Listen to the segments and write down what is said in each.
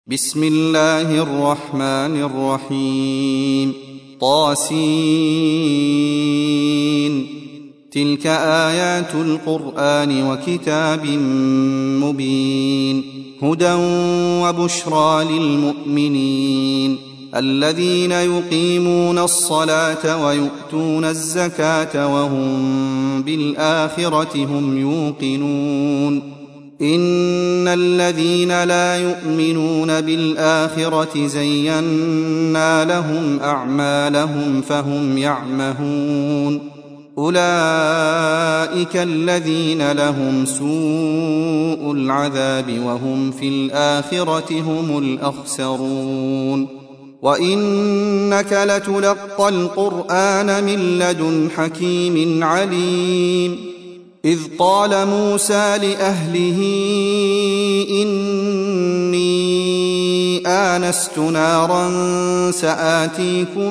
بسم الله الرحمن الرحيم طاسين. تلك آيات القرآن وكتاب مبين هدى وبشرى للمؤمنين الذين يقيمون الصلاة ويؤتون الزكاة وهم بالآخرة هم يوقنون. إن الذين لا يؤمنون بالآخرة زينا لهم أعمالهم فهم يعمهون. أولئك الذين لهم سوء العذاب وهم في الآخرة هم الأخسرون. وإنك لتلقى القرآن من لدن حكيم عليم. إذ قال موسى لأهله إني آنست نارا سآتيكم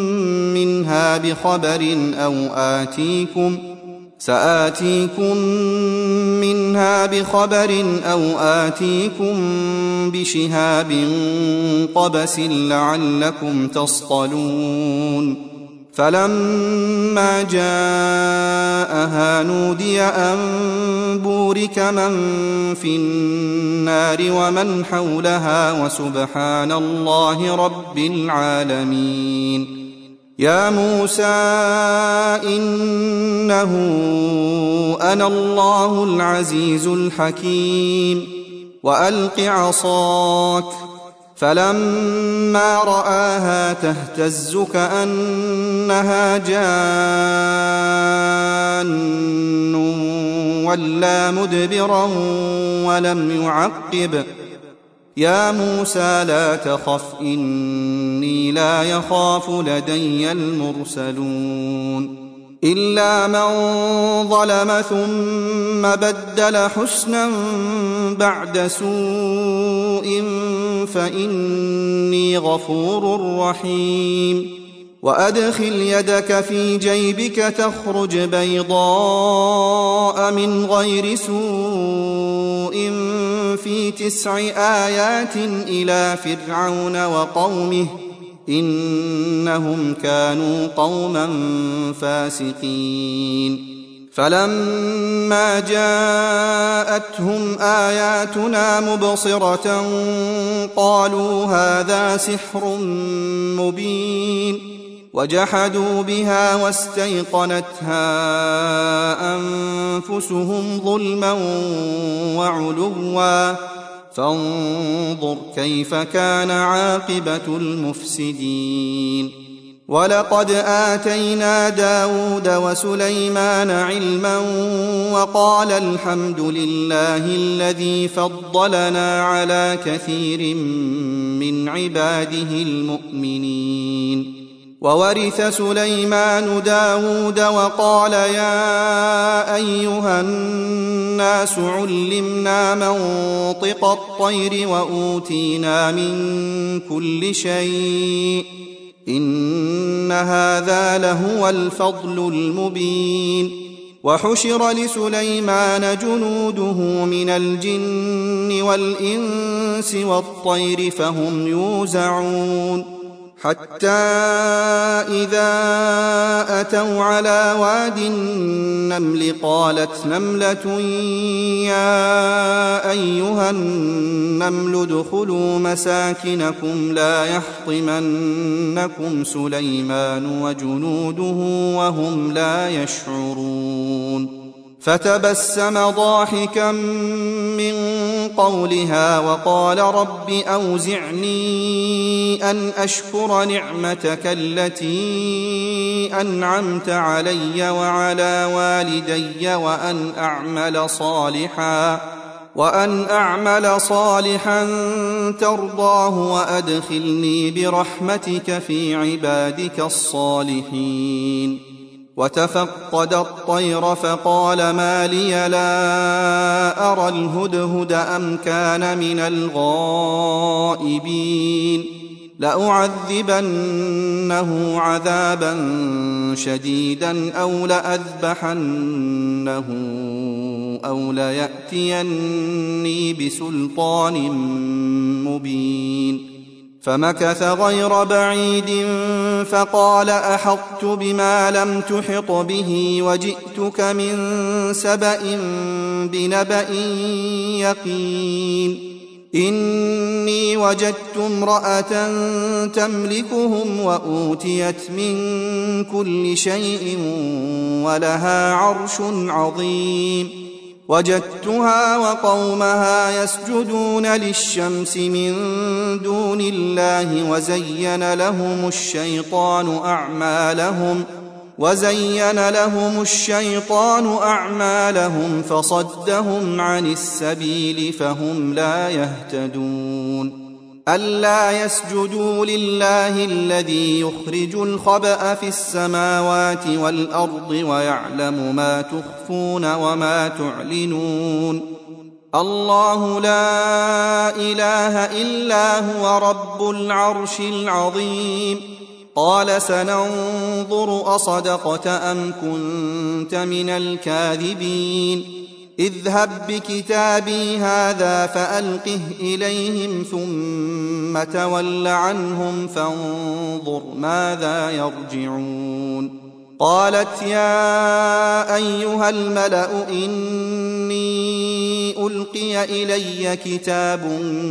منها بخبر أو آتيكم بشهاب قبس لعلكم تصطلون. فلما جاءها نودي أن بورك من في النار ومن حولها وسبحان الله رب العالمين. يا موسى إنه أنا الله العزيز الحكيم وألق عصاك. فلما رآها تهتز كأنها جان ولى مدبرا ولم يعقب. يا موسى لا تخف إني لا يخاف لدي المرسلون. إلا من ظلم ثم بدل حسنا بعد سوء فإني غفور رحيم. وأدخل يدك في جيبك تخرج بيضاء من غير سوء في 9 آيات إلى فرعون وقومه إنهم كانوا قوما فاسقين. فلما جاءتهم آياتنا مبصرة قالوا هذا سحر مبين. وجحدوا بها واستيقنتها أنفسهم ظلما وعلوا فانظر كيف كان عاقبة المفسدين. ولقد آتينا داود وسليمان علما وقال الحمد لله الذي فضلنا على كثير من عباده المؤمنين. وورث سليمان داود وقال يا أيها الناس علمنا منطق الطير وأوتينا من كل شيء إن هذا لهو الفضل المبين. وحشر لسليمان جنوده من الجن والإنس والطير فهم يوزعون. حتى إذا أتوا على واد النمل قالت نملة يا أيها النمل ادخلوا مساكنكم لا يحطمنكم سليمان وجنوده وهم لا يشعرون. فتبسم ضاحكا من قولها وقال رب أوزعني أن أشكر نعمتك التي أنعمت علي وعلى والدي وأن أعمل صالحا ترضاه وأدخلني برحمتك في عبادك الصالحين. وتفقد الطير فقال ما لي لا أرى الهدهد أم كان من الغائبين. لأعذبنه عذابا شديدا أو لأذبحنه أو ليأتيني بسلطان مبين. فمكث غير بعيد فقال أحطت بما لم تحط به وجئتك من سبأ بنبأ يقين إني وجدت امرأة تملكهم وأوتيت من كل شيء ولها عرش عظيم وجدتها وقومها يسجدون للشمس من دون الله وزين لهم الشيطان أعمالهم فصدهم عن السبيل فهم لا يهتدون ألا يسجدوا لله الذي يخرج الخبأ في السماوات والأرض ويعلم ما تخفون وما تعلنون الله لا إله إلا هو رب العرش العظيم قال سننظر أصدقت أم كنت من الكاذبين اذهب بكتابي هذا فألقه إليهم ثم تول عنهم فانظر ماذا يرجعون قالت يا أيها الملأ إني ألقي إلي كتاب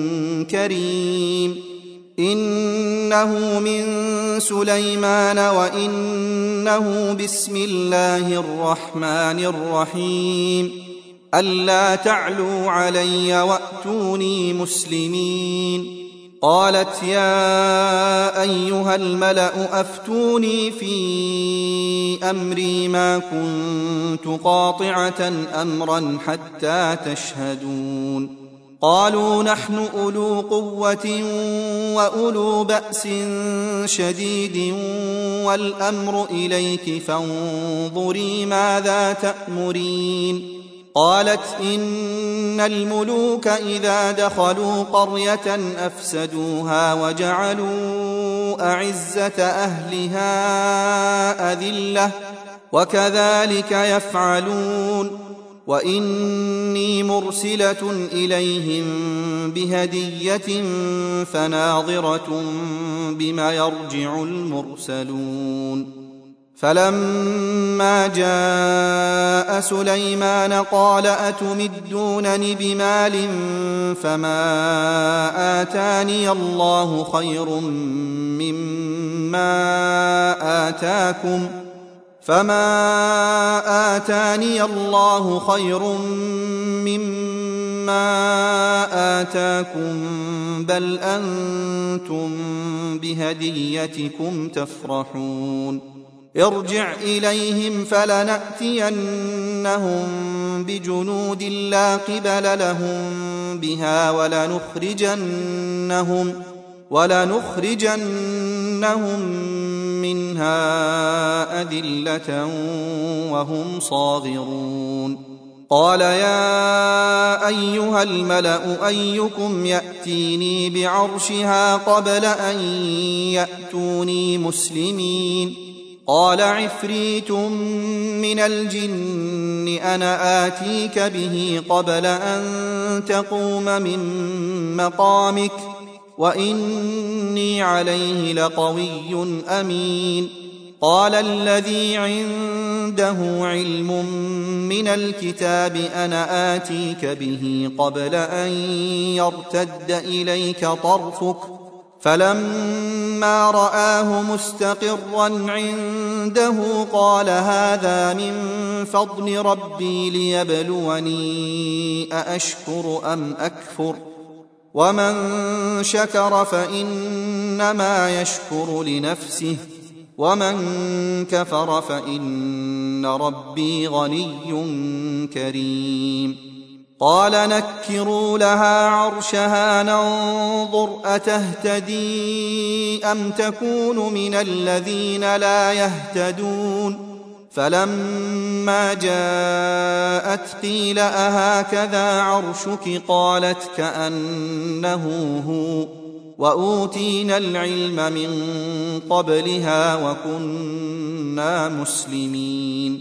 كريم إنه من سليمان وإنه بسم الله الرحمن الرحيم ألا تعلوا علي وأتوني مسلمين قالت يا أيها الملأ أفتوني في أمري ما كنت قاطعة أمرا حتى تشهدون قالوا نحن أولو قوة وأولو بأس شديد والأمر إليك فانظري ماذا تأمرين قالت إن الملوك إذا دخلوا قرية أفسدوها وجعلوا أعزة أهلها أذلة وكذلك يفعلون وإني مرسلة إليهم بهدية فناظرة بما يرجع المرسلون فلما جاء سليمان قال أتمدونني بمال فما آتاني الله خير مما آتاكم بل أنتم بهديتكم تفرحون ارجع إليهم فلنأتينهم بجنود لا قبل لهم بها ولنخرجنهم منها أذلة وهم صاغرون قال يا أيها الملأ أيكم يأتيني بعرشها قبل أن يأتوني مسلمين قال عفريت من الجن أنا آتيك به قبل أن تقوم من مقامك وإني عليه لقوي أمين قال الذي عنده علم من الكتاب أنا آتيك به قبل أن يرتد إليك طرفك فلما رآه مستقرا عنده قال هذا من فضل ربي ليبلوني أأشكر أم أكفر ومن شكر فإنما يشكر لنفسه ومن كفر فإن ربي غني كريم قال نكروا لها عرشها ننظر أتهتدي أم تكون من الذين لا يهتدون فلما جاءت قيل أهكذا عرشك قالت كأنه هو وأوتينا العلم من قبلها وكنا مسلمين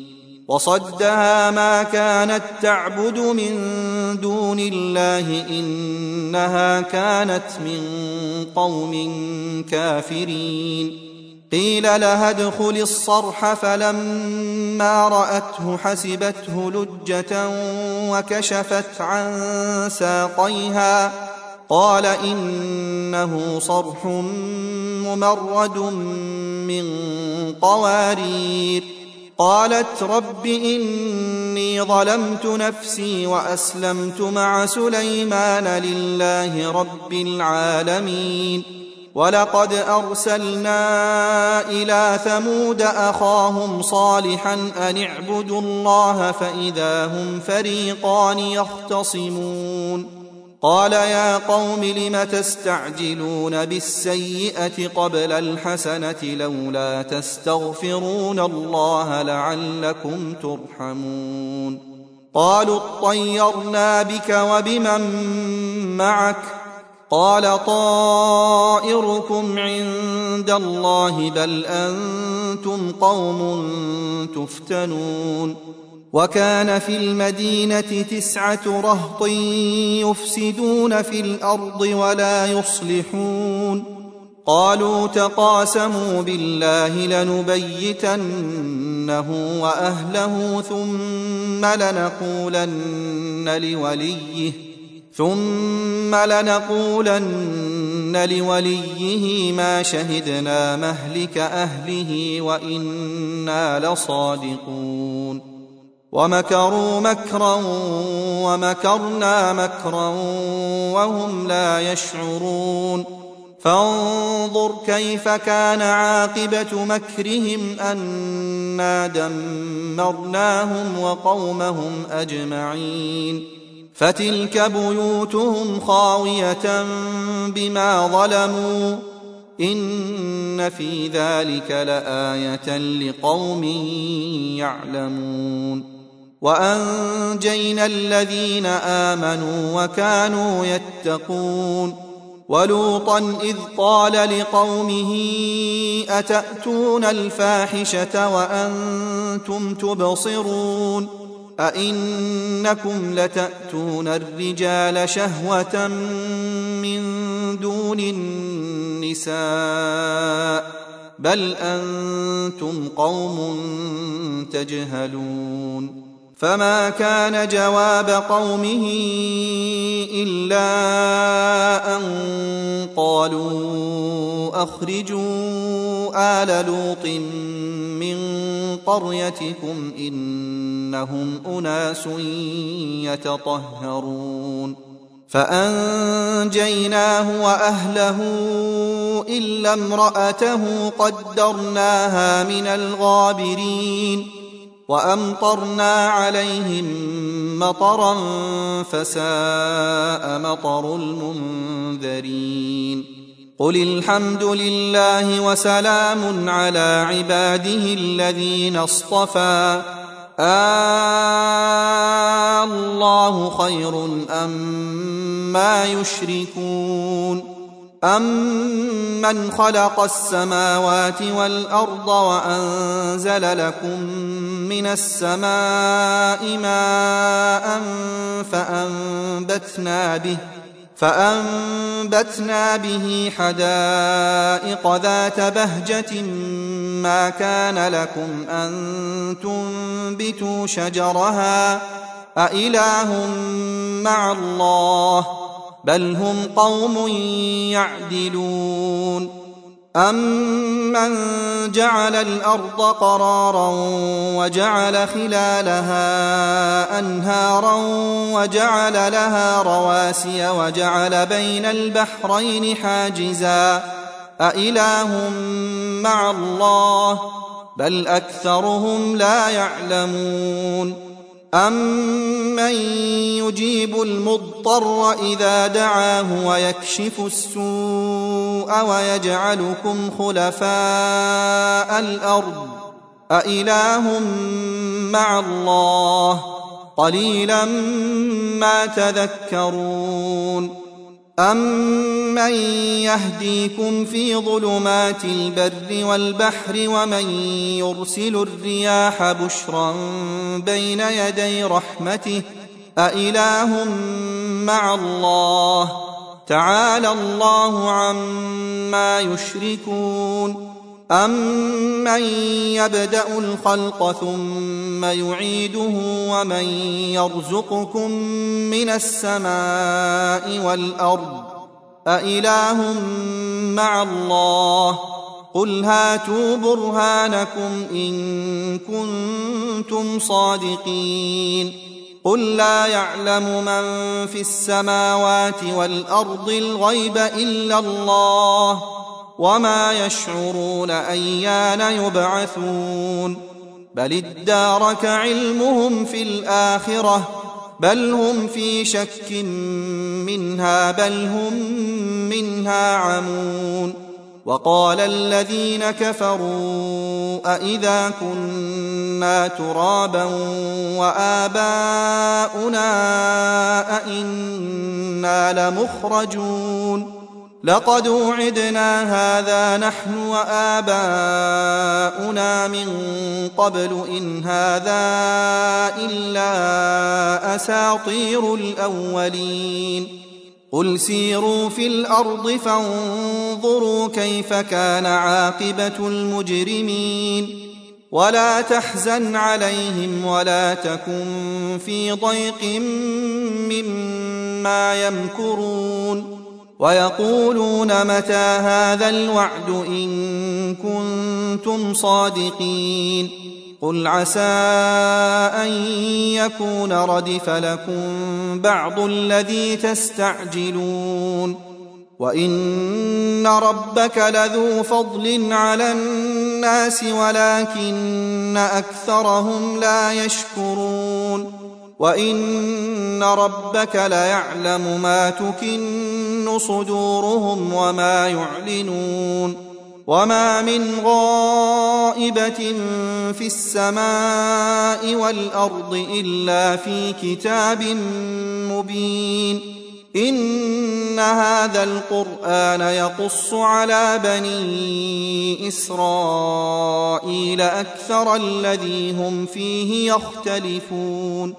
وصدها ما كانت تعبد من دون الله إنها كانت من قوم كافرين. قيل لها ادخل الصرح فلما رأته حسبته لجة وكشفت عن ساقيها قال إنه صرح ممرد من قوارير. قالت رب إني ظلمت نفسي وأسلمت مع سليمان لله رب العالمين. ولقد أرسلنا إلى ثمود أخاهم صالحا أن اعبدوا الله فإذا هم فريقان يختصمون. قال يا قوم لم تستعجلون بالسيئة قبل الحسنة لولا تستغفرون الله لعلكم ترحمون. قالوا اطيرنا بك وبمن معك قال طائركم عند الله بل أنتم قوم تفتنون. وكان في المدينة 9 رهط يفسدون في الأرض ولا يصلحون. قالوا تقاسموا بالله لنبيتنه وأهله ثم لنقولن لوليه ما شهدنا مهلك أهله وإنا لصادقون. ومكروا مكرا ومكرنا مكرا وهم لا يشعرون. فانظر كيف كان عاقبة مكرهم أنا دمرناهم وقومهم أجمعين. فتلك بيوتهم خاوية بما ظلموا إن في ذلك لآية لقوم يعلمون. وأنجينا الذين آمنوا وكانوا يتقون. ولوطا إذ قال لقومه أتأتون الفاحشة وأنتم تبصرون أئنكم لتأتون الرجال شهوة من دون النساء بل أنتم قوم تجهلون. فما كان جواب قومه إلا أن قالوا أخرجوا آل لوط من قريتكم إنهم أناس يتطهرون. فأنجيناه وأهله إلا امرأته قدرناها من الغابرين. وأمطرنا عليهم مطرا فساء مطر المنذرين. قل الحمد لله وسلام على عباده الذين اصطفى الله خير أما يشركون. أمن خلق السماوات والأرض وأنزل لكم من السماء ماء فأنبتنا به حدائق ذات بهجة ما كان لكم أن تنبتوا شجرها أإله مع الله بل هم قوم يعدلون. أمن جعل الأرض قرارا وجعل خلالها أنهارا وجعل لها رواسي وجعل بين البحرين حاجزا أإله مع الله بل أكثرهم لا يعلمون. أمن يجيب المضطر إذا دعاه ويكشف السوء ويجعلكم خلفاء الأرض أإله مع الله قليلا ما تذكرون. أَمَّن يَهْدِيكُمْ فِي ظُلُمَاتِ الْبَرِّ وَالْبَحْرِ وَمَن يُرْسِلُ الرِّيَاحَ بُشْرًا بَيْنَ يَدَيْ رَحْمَتِهِ أَإِلَٰهٌ مَّعَ اللَّهِ تَعَالَى اللَّهُ عَمَّا يُشْرِكُونَ أَمَّن يَبْدَأُ الْخَلْقَ ثُمَّ يُعِيدُهُ وَمَن يَرْزُقُكُم مِّنَ السَّمَاءِ وَالْأَرْضِ أَإِلَٰهٌ مَّعَ اللَّهِ قُلْ هَاتُوا بُرْهَانَكُمْ إِن كُنتُمْ صَادِقِينَ قُل لَّا يَعْلَمُ مَن فِي السَّمَاوَاتِ وَالْأَرْضِ الْغَيْبَ إِلَّا اللَّهُ وَمَا يَشْعُرُونَ أَيَّانَ يُبْعَثُونَ بَلِ ادَّارَكَ عِلْمُهُمْ فِي الْآخِرَةِ بَلْ هُمْ فِي شَكٍّ مِّنْهَا بَلْ هُمْ مِنْهَا عَمُونَ وَقَالَ الَّذِينَ كَفَرُوا أَإِذَا كُنَّا تُرَابًا وَآبَاؤُنَا أَإِنَّا لَمُخْرَجُونَ لقد وعدنا هذا نحن وآباؤنا من قبل إن هذا إلا أساطير الأولين قل سيروا في الأرض فانظروا كيف كان عاقبة المجرمين ولا تحزن عليهم ولا تكن في ضيق مما يمكرون ويقولون متى هذا الوعد إن كنتم صادقين قل عسى أن يكون ردف لكم بعض الذي تستعجلون وإن ربك لذو فضل على الناس ولكن أكثرهم لا يشكرون وإن ربك ليعلم ما تكن صدورهم وما يعلنون وما من غائبة في السماء والأرض إلا في كتاب مبين إن هذا القرآن يقص على بني إسرائيل أكثر الذي هم فيه يختلفون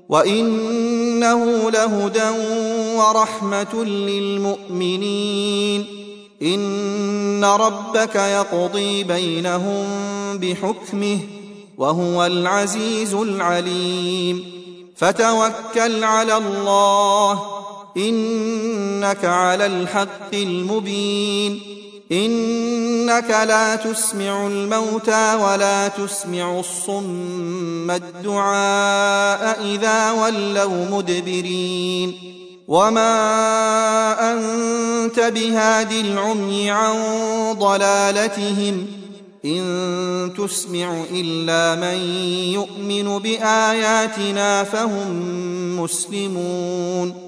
وإنه لهدى ورحمة للمؤمنين إن ربك يقضي بينهم بحكمه وهو العزيز العليم فتوكل على الله إنك على الحق المبين إنك لا تسمع الموتى ولا تسمع الصم الدعاء إذا ولوا مدبرين وما أنت بهاد العمي عن ضلالتهم إن تسمع إلا من يؤمن بآياتنا فهم مسلمون